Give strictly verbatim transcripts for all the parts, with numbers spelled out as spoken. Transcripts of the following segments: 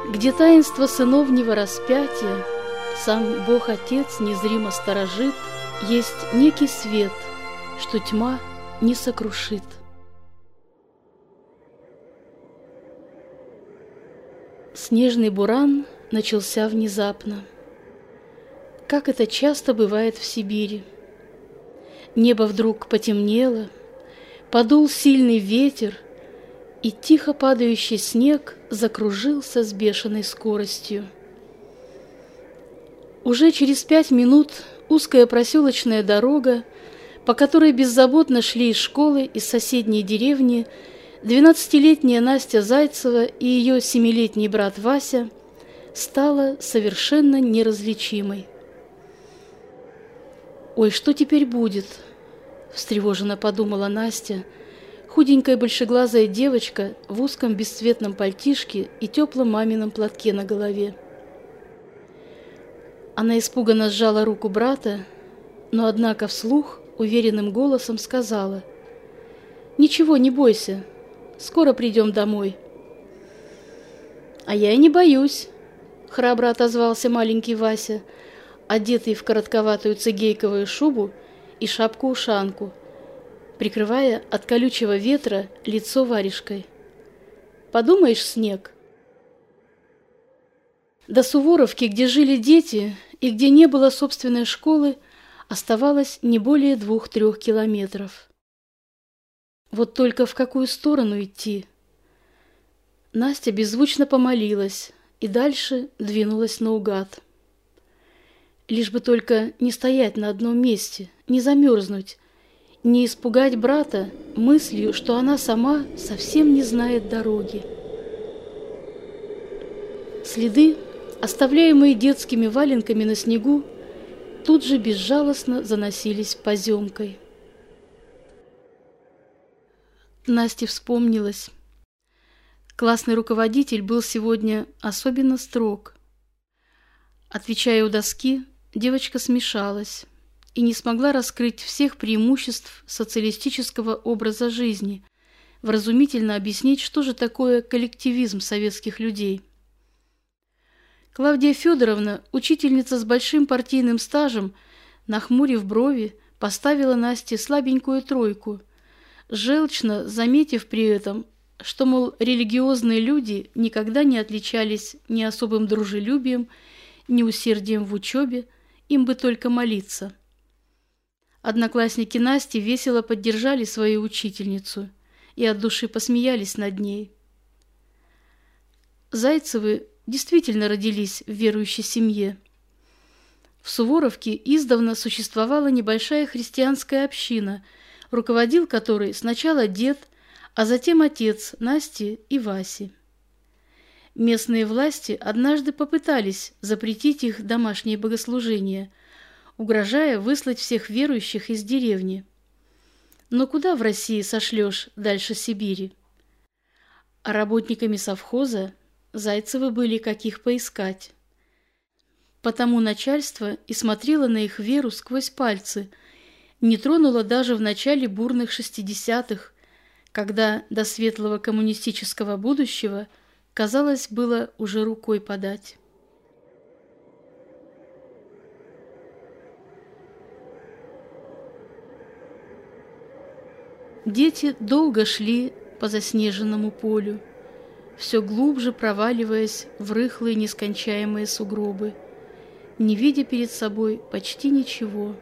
где таинство сыновнего распятия сам Бог-Отец незримо сторожит, есть некий свет, что тьма не сокрушит. Снежный буран начался внезапно, как это часто бывает в Сибири. Небо вдруг потемнело, подул сильный ветер, и тихо падающий снег закружился с бешеной скоростью. Уже через пять минут узкая проселочная дорога, по которой беззаботно шли из школы из соседней деревни двенадцатилетняя Настя Зайцева и ее семилетний брат Вася, стала совершенно неразличимой. «Ой, что теперь будет?» – встревоженно подумала Настя, худенькая большеглазая девочка в узком бесцветном пальтишке и теплом мамином платке на голове. Она испуганно сжала руку брата, но, однако, вслух уверенным голосом сказала: «Ничего, не бойся, скоро придем домой». «А я и не боюсь», — храбро отозвался маленький Вася, одетый в коротковатую цигейковую шубу и шапку-ушанку, прикрывая от колючего ветра лицо варежкой. «Подумаешь, снег». До Суворовки, где жили дети и где не было собственной школы, оставалось не более двух-трех километров. Вот только в какую сторону идти? Настя беззвучно помолилась и дальше двинулась наугад. Лишь бы только не стоять на одном месте, не замерзнуть, не испугать брата мыслью, что она сама совсем не знает дороги. Следы, оставляемые детскими валенками на снегу, тут же безжалостно заносились поземкой. Насте вспомнилось. Классный руководитель был сегодня особенно строг. Отвечая у доски, девочка смешалась и не смогла раскрыть всех преимуществ социалистического образа жизни, вразумительно объяснить, что же такое коллективизм советских людей. Клавдия Федоровна, учительница с большим партийным стажем, нахмурив брови, поставила Насте слабенькую тройку, желчно заметив при этом, что, мол, религиозные люди никогда не отличались ни особым дружелюбием, ни усердием в учебе, им бы только молиться. Одноклассники Насти весело поддержали свою учительницу и от души посмеялись над ней. Зайцевы действительно родились в верующей семье. В Суворовке издавна существовала небольшая христианская община, руководил которой сначала дед, а затем отец Насти и Васи. Местные власти однажды попытались запретить их домашние богослужения, угрожая выслать всех верующих из деревни. Но куда в России сошлешь дальше Сибири? А работниками совхоза Зайцевы были каких поискать. Потому начальство и смотрело на их веру сквозь пальцы, не тронуло даже в начале бурных шестидесятых, когда до светлого коммунистического будущего, казалось, было уже рукой подать. Дети долго шли по заснеженному полю, все глубже проваливаясь в рыхлые нескончаемые сугробы, не видя перед собой почти ничего.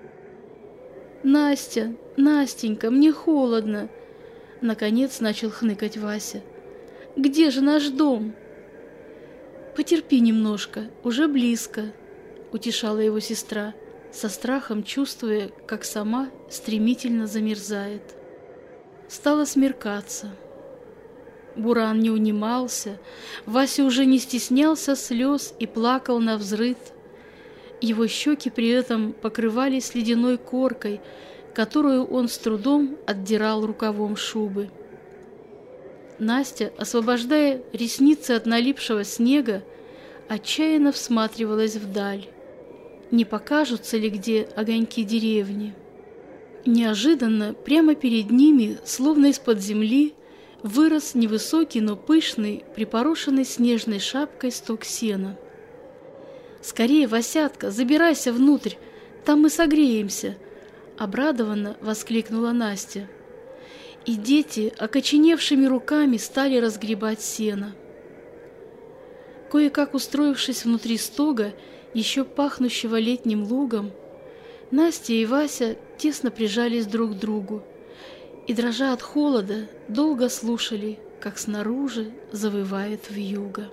«Настя, Настенька, мне холодно!» Наконец начал хныкать Вася. «Где же наш дом?» «Потерпи немножко, уже близко», — утешала его сестра, со страхом чувствуя, как сама стремительно замерзает. Стало смеркаться. Буран не унимался, Вася уже не стеснялся слез и плакал навзрыд. Его щеки при этом покрывались ледяной коркой, которую он с трудом отдирал рукавом шубы. Настя, освобождая ресницы от налипшего снега, отчаянно всматривалась вдаль. Не покажутся ли где огоньки деревни? Неожиданно прямо перед ними, словно из-под земли, вырос невысокий, но пышный, припорошенный снежной шапкой сток сена. «Скорее, Васятка, забирайся внутрь, там мы согреемся!» — обрадованно воскликнула Настя. И дети окоченевшими руками стали разгребать сено. Кое-как устроившись внутри стога, еще пахнущего летним лугом, Настя и Вася тесно прижались друг к другу и, дрожа от холода, долго слушали, как снаружи завывает вьюга.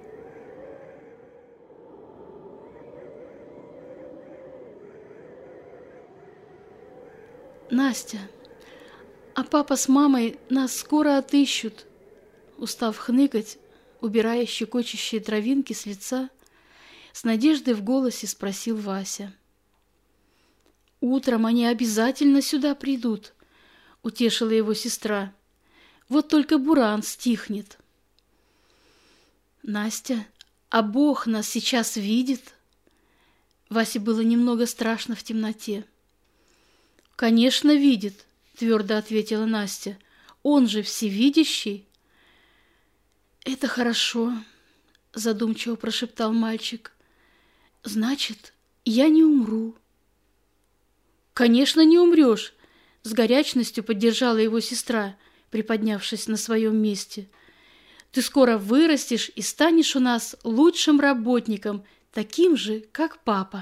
«Настя, а папа с мамой нас скоро отыщут!» Устав хныкать, убирая щекочущие травинки с лица, с надеждой в голосе спросил Вася. «Утром они обязательно сюда придут», — утешила его сестра. «Вот только буран стихнет». «Настя, а Бог нас сейчас видит?» Васе было немного страшно в темноте. «Конечно, видит», — твердо ответила Настя. «Он же всевидящий». «Это хорошо», — задумчиво прошептал мальчик. «Значит, я не умру». «Конечно, не умрешь», — с горячностью поддержала его сестра, приподнявшись на своем месте. «Ты скоро вырастешь и станешь у нас лучшим работником, таким же, как папа».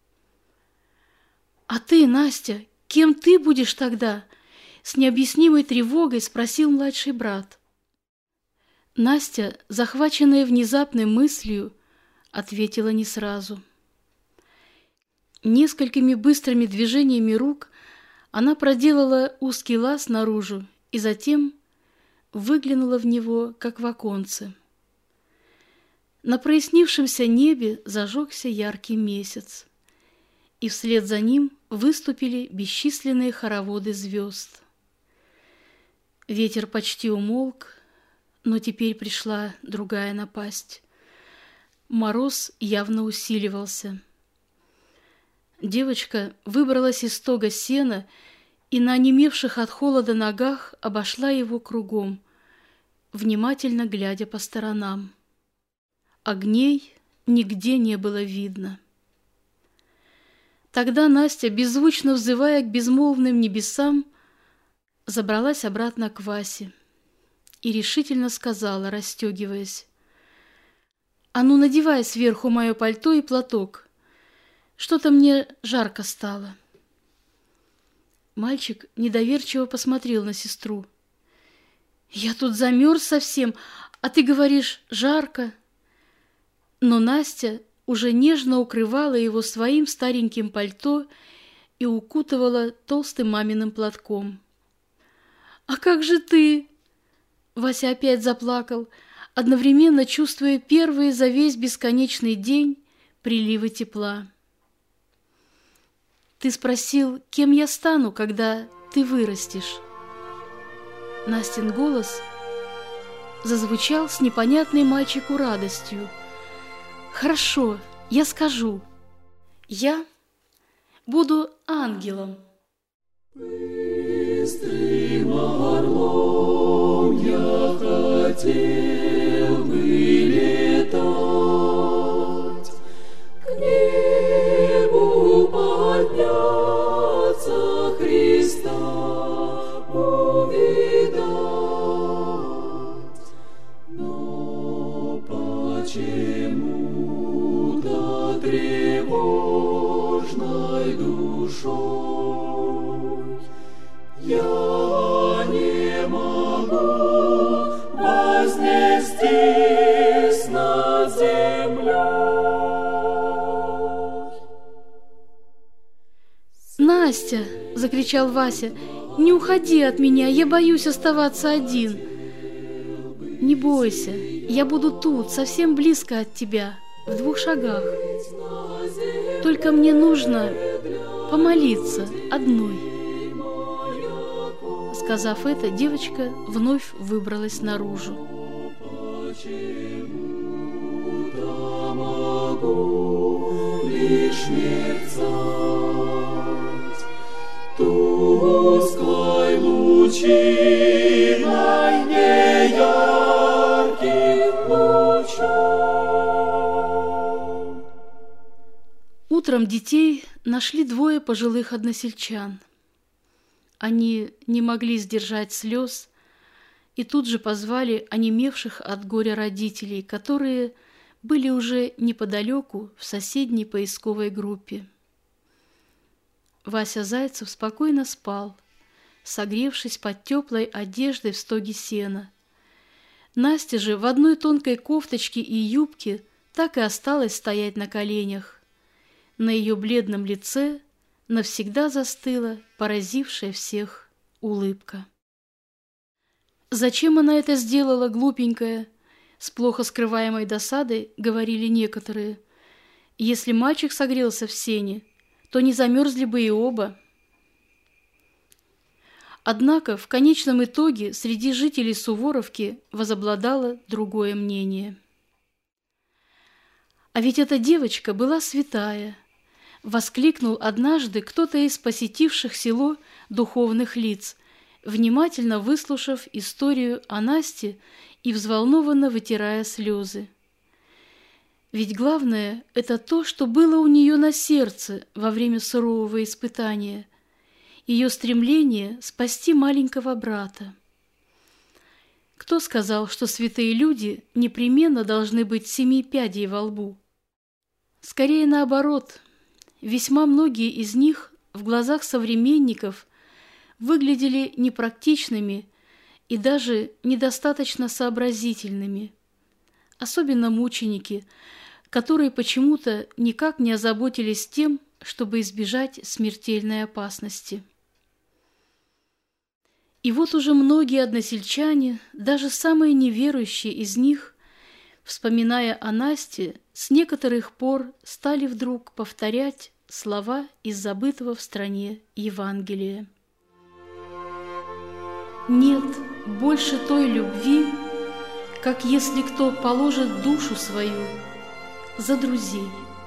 «А ты, Настя, кем ты будешь тогда?» — с необъяснимой тревогой спросил младший брат. Настя, захваченная внезапной мыслью, ответила не сразу. Несколькими быстрыми движениями рук она проделала узкий лаз наружу и затем выглянула в него, как в оконце. На прояснившемся небе зажегся яркий месяц, и вслед за ним выступили бесчисленные хороводы звезд. Ветер почти умолк, но теперь пришла другая напасть. Мороз явно усиливался. Девочка выбралась из стога сена и на онемевших от холода ногах обошла его кругом, внимательно глядя по сторонам. Огней нигде не было видно. Тогда Настя, беззвучно взывая к безмолвным небесам, забралась обратно к Васе и решительно сказала, расстегиваясь: «А ну, надевай сверху мое пальто и платок. Что-то мне жарко стало». Мальчик недоверчиво посмотрел на сестру. «Я тут замерз совсем, а ты говоришь, жарко». Но Настя уже нежно укрывала его своим стареньким пальто и укутывала толстым маминым платком. «А как же ты?» Вася опять заплакал, одновременно чувствуя первые за весь бесконечный день приливы тепла. «Ты спросил, кем я стану, когда ты вырастешь?» Настин голос зазвучал с непонятной мальчику радостью. «Хорошо, я скажу. Я буду ангелом». Быстрым орлом я хотел бы летать, к небу подняться, Христа увидать. Но почему-то тревожной душой я не могу вознестись над землей. «Настя!» — закричал Вася. «Не уходи от меня, я боюсь оставаться один». «Не бойся, я буду тут, совсем близко от тебя, в двух шагах. Только мне нужно помолиться одной». Сказав это, девочка вновь выбралась наружу. Почему-то могу лишь мерцать тусклой лучом лучиной неярких лучах. Утром детей нашли двое пожилых односельчан. Они не могли сдержать слез и тут же позвали онемевших от горя родителей, которые были уже неподалеку в соседней поисковой группе. Вася Зайцев спокойно спал, согревшись под теплой одеждой в стоге сена. Настя же в одной тонкой кофточке и юбке так и осталась стоять на коленях. На ее бледном лице навсегда застыла поразившая всех улыбка. «Зачем она это сделала, глупенькая?» С плохо скрываемой досадой говорили некоторые. «Если мальчик согрелся в сене, то не замерзли бы и оба». Однако в конечном итоге среди жителей Суворовки возобладало другое мнение. «А ведь эта девочка была святая», — воскликнул однажды кто-то из посетивших село духовных лиц, внимательно выслушав историю о Насте и взволнованно вытирая слезы. Ведь главное – это то, что было у нее на сердце во время сурового испытания, ее стремление спасти маленького брата. Кто сказал, что святые люди непременно должны быть семи пядей во лбу? Скорее наоборот, весьма многие из них в глазах современников выглядели непрактичными и даже недостаточно сообразительными, особенно мученики, которые почему-то никак не озаботились тем, чтобы избежать смертельной опасности. И вот уже многие односельчане, даже самые неверующие из них, вспоминая о Насте, с некоторых пор стали вдруг повторять слова из забытого в стране Евангелия. «Нет больше той любви, как если кто положит душу свою за друзей».